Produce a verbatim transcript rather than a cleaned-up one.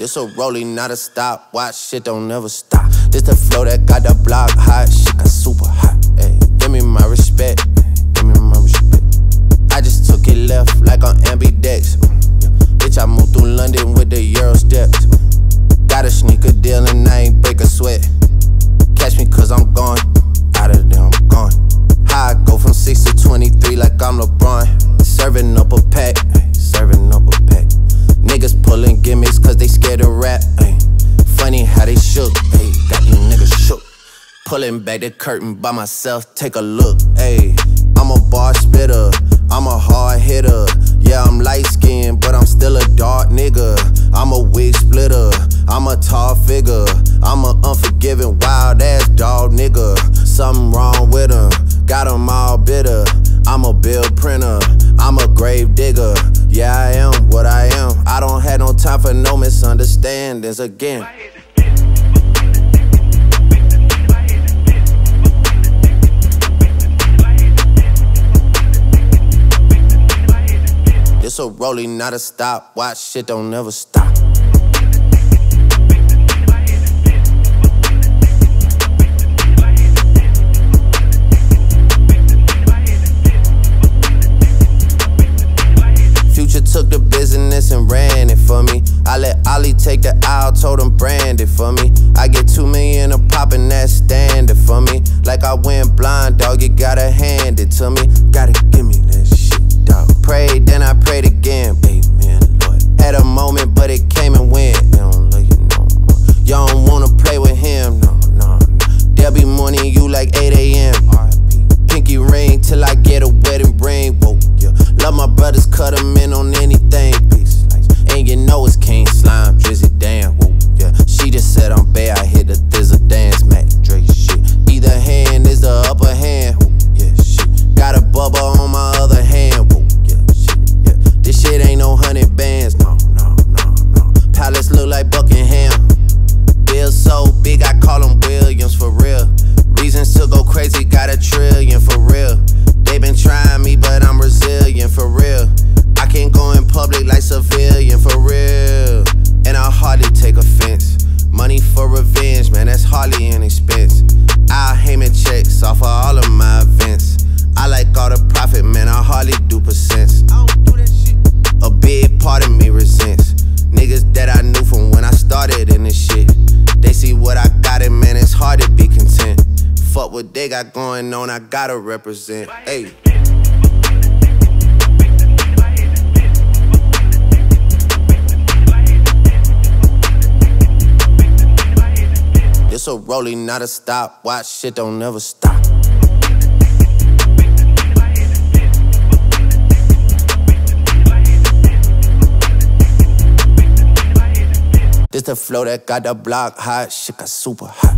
This a rolling, not a stop. Watch, shit don't never stop. This the flow that got the block hot. Shit got super hot. Ay, give me my respect. Give me my respect. I just took it left like on ambidex. Yeah. Bitch, I moved through London with the Euro steps. Got a sneaker deal and I ain't break a sweat. Catch me cause I'm gone. Out of there, I'm gone. How I go from six to twenty-three like I'm LeBron. Serving up a pack. Ay, serving up a pack. Niggas pulling gimmicks cause they scared to rap. Ay. Funny how they shook. Ay. Got these niggas shook. Pulling back the curtain by myself, take a look. Ay. I'm a bar spitter, I'm a hard hitter. Yeah, I'm light skinned, but I'm still a dark nigga. I'm a wig splitter, I'm a tall figure. I'm a unforgiving, wild ass dog nigga. Something wrong with him, got him all bitter. I'm a bill printer, I'm a grave digger. Yeah, I am what I am. I don't have no time for no misunderstandings again. It's a rolling, not a stop. Watch, shit don't never stop. Future took the business and ran it for me. I let Ollie take the aisle, told him brand it for me. I get two million a pop and that's standard for me. Like I went blind, dog, you gotta hand it to me. Gotta give me that shit, dog. Prayed, then I prayed again. Amen, Lord. Had a moment, but it came and went. They don't love you no more. Y'all don't wanna play with him, no, no, no. They'll be mourning you like eight A M R I P Pinky ring till I get a wedding ring. Whoa, yeah. Love my brothers, cut them in on anything. Peace, and you know it's King Slime, Drizzy, damn. Whoa, yeah. She just said I'm bad, I hit the thizzle dance, Mac Drake shit. Either hand is the upper hand. Whoa, yeah, shit. Got a bubble on my other hand. Whoa, yeah, shit, yeah. This shit ain't no hundred bands, no, no, no, no. Palace look like Buckingham. Bill so big, I call him Williams for real. Reasons to go crazy, got a trillion for real. They been trying me, but I'm resilient for real. I can't go in public like civilian for real. And I hardly take offense. Money for revenge, man, that's hardly an expense. I'll Heyman checks off of all of my events. I like all the profit, man, I hardly do percents. I don't do that shit. A big part of me resents niggas that I knew from when I started in this shit. They see what I got and man, it's hard to be content. Fuck what they got going on, I gotta represent. Hey. It's a rolling, not a stop. Watch, shit don't never stop. This the flow that got the block hot. Shit got super hot.